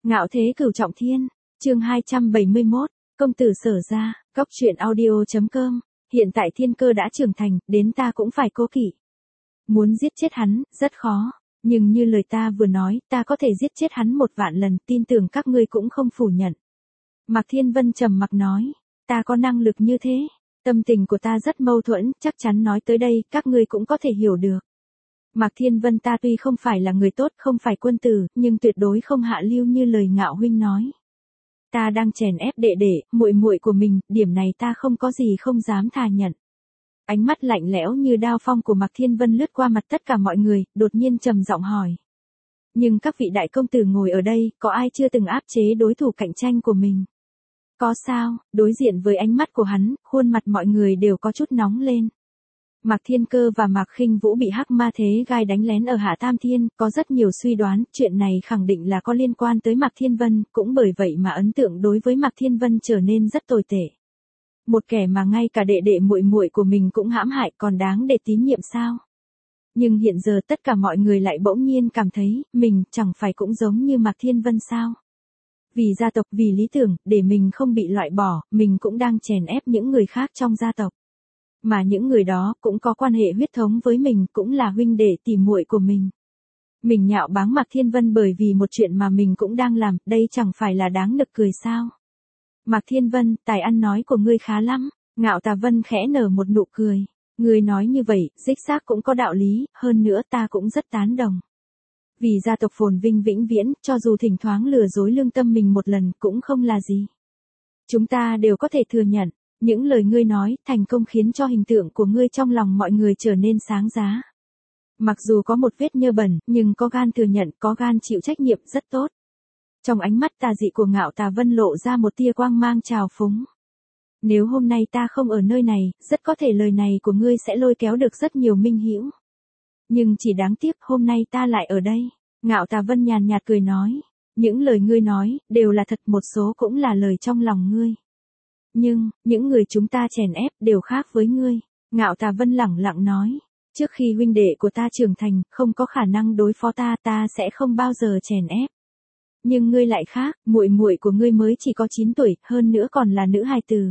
Ngạo thế cửu trọng thiên, chương 271, công tử Sở ra, Cóc truyện audio.com, hiện tại thiên cơ đã trưởng thành, đến ta cũng phải cố kỵ. Muốn giết chết hắn, rất khó, nhưng như lời ta vừa nói, ta có thể giết chết hắn 1.000.000 lần, tin tưởng các ngươi cũng không phủ nhận. Mạc Thiên Vân trầm mặc nói, ta có năng lực như thế, tâm tình của ta rất mâu thuẫn, chắc chắn nói tới đây, các ngươi cũng có thể hiểu được. Mạc Thiên Vân, ta tuy không phải là người tốt, không phải quân tử, nhưng tuyệt đối không hạ lưu như lời Ngạo huynh nói. Ta đang chèn ép đệ đệ, muội muội của mình, điểm này ta không có gì không dám thà nhận. Ánh mắt lạnh lẽo như đao phong của Mạc Thiên Vân lướt qua mặt tất cả mọi người, đột nhiên trầm giọng hỏi. Nhưng các vị đại công tử ngồi ở đây, có ai chưa từng áp chế đối thủ cạnh tranh của mình? Có sao? Đối diện với ánh mắt của hắn, khuôn mặt mọi người đều có chút nóng lên. Mạc Thiên Cơ và Mạc Khinh Vũ bị Hắc Ma Thế Gai đánh lén ở Hạ Tam Thiên, có rất nhiều suy đoán, chuyện này khẳng định là có liên quan tới Mạc Thiên Vân, cũng bởi vậy mà ấn tượng đối với Mạc Thiên Vân trở nên rất tồi tệ. Một kẻ mà ngay cả đệ đệ muội muội của mình cũng hãm hại, còn đáng để tín nhiệm sao? Nhưng hiện giờ tất cả mọi người lại bỗng nhiên cảm thấy, mình chẳng phải cũng giống như Mạc Thiên Vân sao? Vì gia tộc, vì lý tưởng, để mình không bị loại bỏ, mình cũng đang chèn ép những người khác trong gia tộc. Mà những người đó cũng có quan hệ huyết thống với mình, cũng là huynh đệ tỷ muội của mình. Mình nhạo báng Mạc Thiên Vân bởi vì một chuyện mà mình cũng đang làm, đây chẳng phải là đáng nực cười sao? Mạc Thiên Vân, tài ăn nói của ngươi khá lắm. Ngạo Tà Vân khẽ nở một nụ cười. Ngươi nói như vậy, đích xác cũng có đạo lý, hơn nữa ta cũng rất tán đồng. Vì gia tộc phồn vinh vĩnh viễn, cho dù thỉnh thoảng lừa dối lương tâm mình một lần cũng không là gì. Chúng ta đều có thể thừa nhận. Những lời ngươi nói, thành công khiến cho hình tượng của ngươi trong lòng mọi người trở nên sáng giá. Mặc dù có một vết nhơ bẩn, nhưng có gan thừa nhận, có gan chịu trách nhiệm rất tốt. Trong ánh mắt tà dị của Ngạo Tà Vân lộ ra một tia quang mang trào phúng. Nếu hôm nay ta không ở nơi này, rất có thể lời này của ngươi sẽ lôi kéo được rất nhiều minh hữu. Nhưng chỉ đáng tiếc hôm nay ta lại ở đây. Ngạo Tà Vân nhàn nhạt cười nói. Những lời ngươi nói, đều là thật, một số cũng là lời trong lòng ngươi. Nhưng, những người chúng ta chèn ép đều khác với ngươi. Ngạo Tà Vân lẳng lặng nói. Trước khi huynh đệ của ta trưởng thành, không có khả năng đối phó ta, ta sẽ không bao giờ chèn ép. Nhưng ngươi lại khác, muội muội của ngươi mới chỉ có 9 tuổi, hơn nữa còn là nữ hài tử.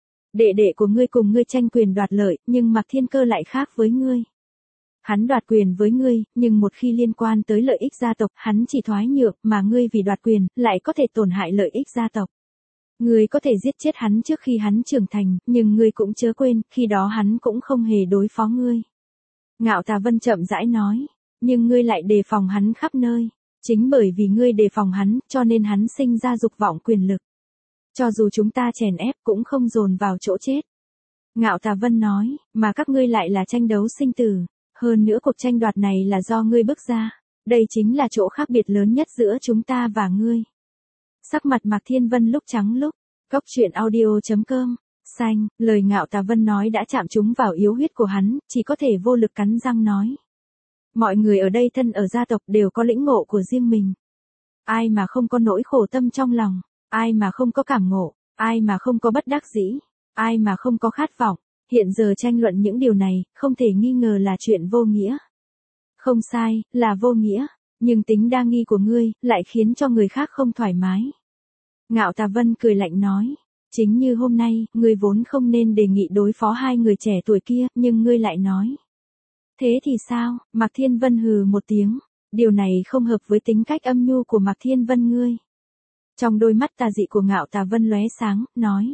Đệ đệ của ngươi cùng ngươi tranh quyền đoạt lợi, nhưng Mạc Thiên Cơ lại khác với ngươi. Hắn đoạt quyền với ngươi, nhưng một khi liên quan tới lợi ích gia tộc, hắn chỉ thoái nhượng, mà ngươi vì đoạt quyền, lại có thể tổn hại lợi ích gia tộc. Ngươi có thể giết chết hắn trước khi hắn trưởng thành, nhưng ngươi cũng chớ quên, khi đó hắn cũng không hề đối phó ngươi. Ngạo Tà Vân chậm rãi nói, nhưng ngươi lại đề phòng hắn khắp nơi. Chính bởi vì ngươi đề phòng hắn, cho nên hắn sinh ra dục vọng quyền lực. Cho dù chúng ta chèn ép cũng không dồn vào chỗ chết. Ngạo Tà Vân nói, mà các ngươi lại là tranh đấu sinh tử. Hơn nữa cuộc tranh đoạt này là do ngươi bước ra. Đây chính là chỗ khác biệt lớn nhất giữa chúng ta và ngươi. Sắc mặt Mạc Thiên Vân lúc trắng lúc, Cóc truyện audio.com, xanh, lời Ngạo Tà Vân nói đã chạm trúng vào yếu huyết của hắn, chỉ có thể vô lực cắn răng nói. Mọi người ở đây thân ở gia tộc đều có lĩnh ngộ của riêng mình. Ai mà không có nỗi khổ tâm trong lòng, ai mà không có cảm ngộ, ai mà không có bất đắc dĩ, ai mà không có khát vọng. Hiện giờ tranh luận những điều này, không thể nghi ngờ là chuyện vô nghĩa. Không sai, là vô nghĩa, nhưng tính đa nghi của ngươi, lại khiến cho người khác không thoải mái. Ngạo Tà Vân cười lạnh nói, chính như hôm nay, ngươi vốn không nên đề nghị đối phó hai người trẻ tuổi kia, nhưng ngươi lại nói. Thế thì sao? Mạc Thiên Vân hừ một tiếng, điều này không hợp với tính cách âm nhu của Mạc Thiên Vân ngươi. Trong đôi mắt tà dị của Ngạo Tà Vân lóe sáng, nói.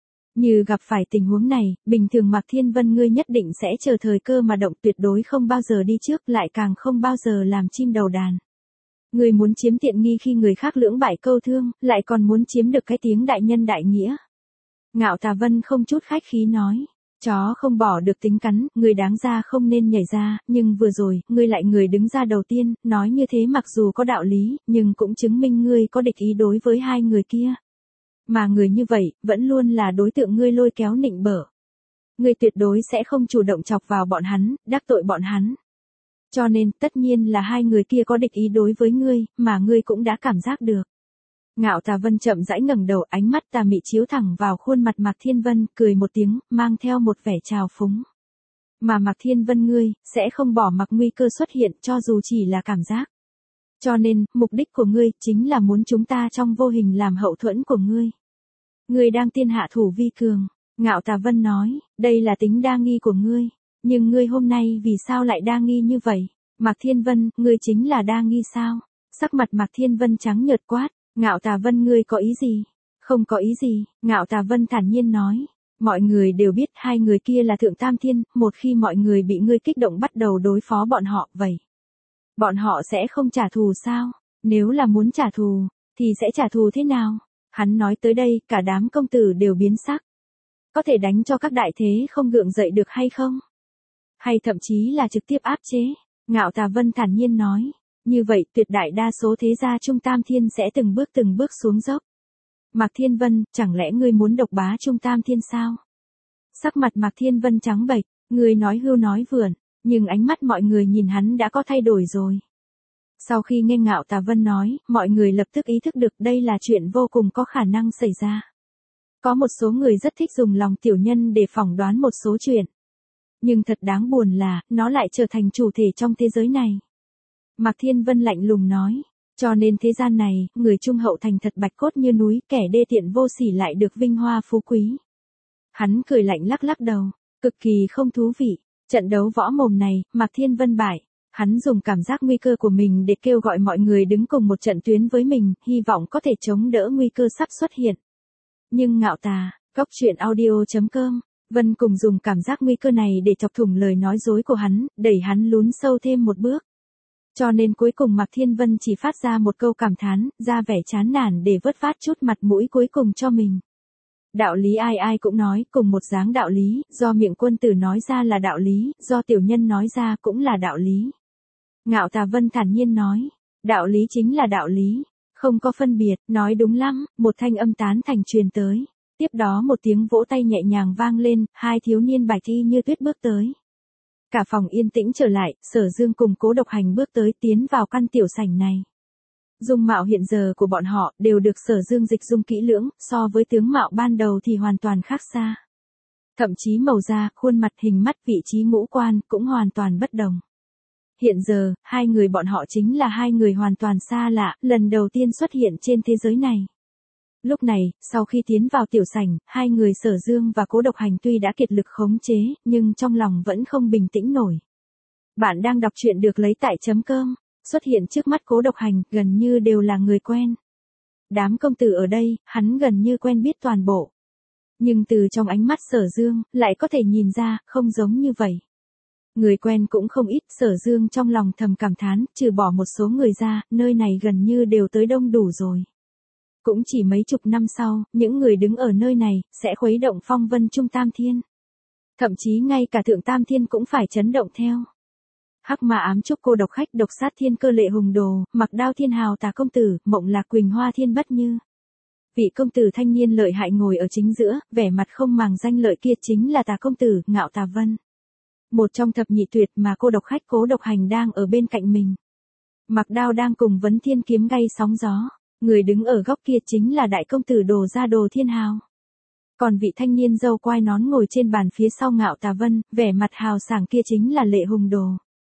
Như gặp phải tình huống này, bình thường Mạc Thiên Vân ngươi nhất định sẽ chờ thời cơ mà động, tuyệt đối không bao giờ đi trước, lại càng không bao giờ làm chim đầu đàn. Ngươi muốn chiếm tiện nghi khi người khác lưỡng bại câu thương, lại còn muốn chiếm được cái tiếng đại nhân đại nghĩa. Ngạo Tà Vân không chút khách khí nói. Chó không bỏ được tính cắn, ngươi đáng ra không nên nhảy ra, nhưng vừa rồi, ngươi lại người đứng ra đầu tiên, nói như thế mặc dù có đạo lý, nhưng cũng chứng minh ngươi có địch ý đối với hai người kia. Mà người như vậy, vẫn luôn là đối tượng ngươi lôi kéo nịnh bợ. Ngươi tuyệt đối sẽ không chủ động chọc vào bọn hắn, đắc tội bọn hắn. Cho nên, tất nhiên là hai người kia có địch ý đối với ngươi, mà ngươi cũng đã cảm giác được. Ngạo Tà Vân chậm rãi ngẩng đầu, ánh mắt tà mị chiếu thẳng vào khuôn mặt Mạc Thiên Vân, cười một tiếng, mang theo một vẻ trào phúng. Mà Mạc Thiên Vân ngươi, sẽ không bỏ mặc nguy cơ xuất hiện cho dù chỉ là cảm giác. Cho nên, mục đích của ngươi chính là muốn chúng ta trong vô hình làm hậu thuẫn của ngươi. Ngươi đang tiên hạ thủ vi cường. Ngạo Tà Vân nói, đây là tính đa nghi của ngươi. Nhưng ngươi hôm nay vì sao lại đa nghi như vậy? Mạc Thiên Vân, ngươi chính là đa nghi sao? Sắc mặt Mạc Thiên Vân trắng nhợt quát, Ngạo Tà Vân ngươi có ý gì? Không có ý gì, Ngạo Tà Vân thản nhiên nói. Mọi người đều biết hai người kia là Thượng Tam Thiên, một khi mọi người bị ngươi kích động bắt đầu đối phó bọn họ, vậy bọn họ sẽ không trả thù sao? Nếu là muốn trả thù, thì sẽ trả thù thế nào? Hắn nói tới đây, cả đám công tử đều biến sắc. Có thể đánh cho các đại thế không gượng dậy được hay không? Hay thậm chí là trực tiếp áp chế? Ngạo Tà Vân thản nhiên nói. Như vậy tuyệt đại đa số thế gia Trung Tam Thiên sẽ từng bước xuống dốc. Mạc Thiên Vân, chẳng lẽ ngươi muốn độc bá Trung Tam Thiên sao? Sắc mặt Mạc Thiên Vân trắng bệch, ngươi nói hưu nói vượn, nhưng ánh mắt mọi người nhìn hắn đã có thay đổi rồi. Sau khi nghe Ngạo Tà Vân nói, mọi người lập tức ý thức được đây là chuyện vô cùng có khả năng xảy ra. Có một số người rất thích dùng lòng tiểu nhân để phỏng đoán một số chuyện. Nhưng thật đáng buồn là, nó lại trở thành chủ thể trong thế giới này. Mạc Thiên Vân lạnh lùng nói, cho nên thế gian này, người trung hậu thành thật bạch cốt như núi, kẻ đê tiện vô sỉ lại được vinh hoa phú quý. Hắn cười lạnh lắc lắc đầu, cực kỳ không thú vị. Trận đấu võ mồm này, Mạc Thiên Vân bại. Hắn dùng cảm giác nguy cơ của mình để kêu gọi mọi người đứng cùng một trận tuyến với mình, hy vọng có thể chống đỡ nguy cơ sắp xuất hiện. Nhưng Ngạo Tà, Goctruyện.audio.com, Vân cùng dùng cảm giác nguy cơ này để chọc thủng lời nói dối của hắn, đẩy hắn lún sâu thêm một bước. Cho nên cuối cùng Mạc Thiên Vân chỉ phát ra một câu cảm thán, ra vẻ chán nản để vớt vát chút mặt mũi cuối cùng cho mình. Đạo lý ai ai cũng nói, cùng một dáng đạo lý, do miệng quân tử nói ra là đạo lý, do tiểu nhân nói ra cũng là đạo lý. Ngạo Tà Vân thản nhiên nói, đạo lý chính là đạo lý, không có phân biệt, nói đúng lắm, một thanh âm tán thành truyền tới. Tiếp đó một tiếng vỗ tay nhẹ nhàng vang lên, hai thiếu niên bạch y như tuyết bước tới. Cả phòng yên tĩnh trở lại, Sở Dương cùng Cố Độc Hành bước tới tiến vào căn tiểu sảnh này. Dung mạo hiện giờ của bọn họ đều được Sở Dương dịch dung kỹ lưỡng, so với tướng mạo ban đầu thì hoàn toàn khác xa. Thậm chí màu da, khuôn mặt, hình mắt, vị trí ngũ quan cũng hoàn toàn bất đồng. Hiện giờ, hai người bọn họ chính là hai người hoàn toàn xa lạ, lần đầu tiên xuất hiện trên thế giới này. Lúc này, sau khi tiến vào tiểu sảnh, hai người Sở Dương và Cố Độc Hành tuy đã kiệt lực khống chế, nhưng trong lòng vẫn không bình tĩnh nổi. Bạn đang đọc truyện được lấy tại .com, xuất hiện trước mắt Cố Độc Hành, gần như đều là người quen. Đám công tử ở đây, hắn gần như quen biết toàn bộ. Nhưng từ trong ánh mắt Sở Dương, lại có thể nhìn ra, không giống như vậy. Người quen cũng không ít, Sở Dương trong lòng thầm cảm thán, trừ bỏ một số người ra, nơi này gần như đều tới đông đủ rồi. Cũng chỉ mấy chục năm sau, những người đứng ở nơi này, sẽ khuấy động phong vân Trung Tam Thiên. Thậm chí ngay cả Thượng Tam Thiên cũng phải chấn động theo. Hắc Ma ám trúc cô độc khách độc sát thiên cơ lệ hùng đồ, Mặc Đao thiên hào tà công tử, Mộng Lạc Quỳnh Hoa thiên bất như. Vị công tử thanh niên lợi hại ngồi ở chính giữa, vẻ mặt không màng danh lợi kia chính là tà công tử, Ngạo Tà Vân. Một trong thập nhị tuyệt mà cô độc khách Cố Độc Hành đang ở bên cạnh mình. Mặc Đao đang cùng Vấn Thiên kiếm gây sóng gió. Người đứng ở góc kia chính là đại công tử Đồ Gia Đồ Thiên Hào. Còn vị thanh niên râu quai nón ngồi trên bàn phía sau Ngạo Tà Vân, vẻ mặt hào sảng kia chính là Lệ Hùng Đồ.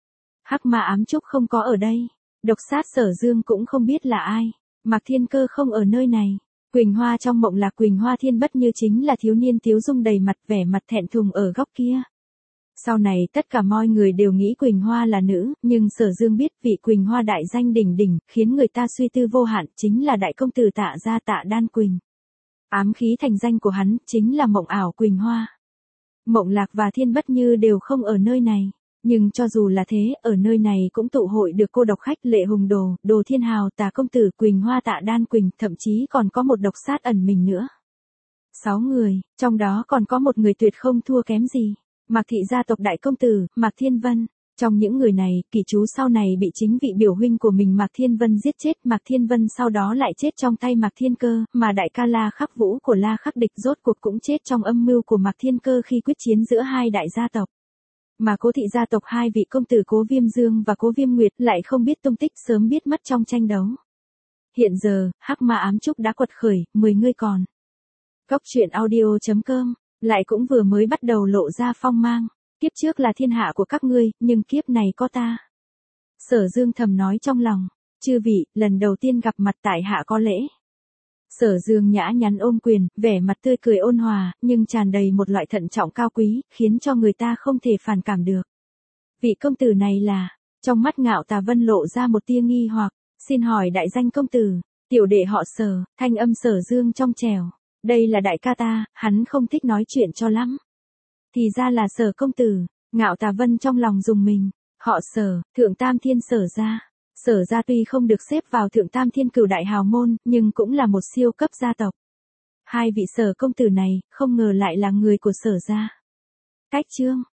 Hắc Ma ám trúc không có ở đây. Độc sát Sở Dương cũng không biết là ai. Mạc Thiên Cơ không ở nơi này. Quỳnh Hoa trong Mộng Lạc Quỳnh Hoa thiên bất như chính là thiếu niên tiếu dung đầy mặt, vẻ mặt thẹn thùng ở góc kia. Sau này tất cả mọi người đều nghĩ Quỳnh Hoa là nữ, nhưng Sở Dương biết vị Quỳnh Hoa đại danh đỉnh đỉnh, khiến người ta suy tư vô hạn, chính là đại công tử Tạ gia Tạ Đan Quỳnh. Ám khí thành danh của hắn, chính là Mộng ảo Quỳnh Hoa. Mộng Lạc và Thiên Bất Như đều không ở nơi này. Nhưng cho dù là thế, ở nơi này cũng tụ hội được cô độc khách Lệ Hùng Đồ, Đồ Thiên Hào, Tà công tử, Quỳnh Hoa Tạ Đan Quỳnh, thậm chí còn có một độc sát ẩn mình nữa. 6 người, trong đó còn có một người tuyệt không thua kém gì. Mạc thị gia tộc đại công tử, Mạc Thiên Vân. Trong những người này, kỳ chú sau này bị chính vị biểu huynh của mình Mạc Thiên Vân giết chết, Mạc Thiên Vân sau đó lại chết trong tay Mạc Thiên Cơ, mà đại ca La Khắc Vũ của La Khắc Địch rốt cuộc cũng chết trong âm mưu của Mạc Thiên Cơ khi quyết chiến giữa hai đại gia tộc. Mà Cố thị gia tộc hai vị công tử Cố Viêm Dương và Cố Viêm Nguyệt lại không biết tung tích, sớm biết mất trong tranh đấu. Hiện giờ, Hắc Ma ám trúc đã quật khởi, 10 người còn. Goctruyện.audio.com lại cũng vừa mới bắt đầu lộ ra phong mang. Kiếp trước là thiên hạ của các ngươi, nhưng kiếp này có ta. Sở Dương thầm nói trong lòng. Chư vị, lần đầu tiên gặp mặt tại hạ có lễ. Sở Dương nhã nhắn ôm quyền, vẻ mặt tươi cười ôn hòa, nhưng tràn đầy một loại thận trọng cao quý, khiến cho người ta không thể phản cảm được. Vị công tử này là, trong mắt Ngạo Tà Vân lộ ra một tia nghi hoặc, xin hỏi đại danh công tử, tiểu đệ họ Sở, thanh âm Sở Dương trong trẻo. Đây là đại ca ta, hắn không thích nói chuyện cho lắm. Thì ra là Sở công tử, Ngạo Tà Vân trong lòng rùng mình, họ Sở, Thượng Tam Thiên Sở gia. Sở gia tuy không được xếp vào Thượng Tam Thiên Cửu đại hào môn, nhưng cũng là một siêu cấp gia tộc. Hai vị Sở công tử này, không ngờ lại là người của Sở gia. Cách chương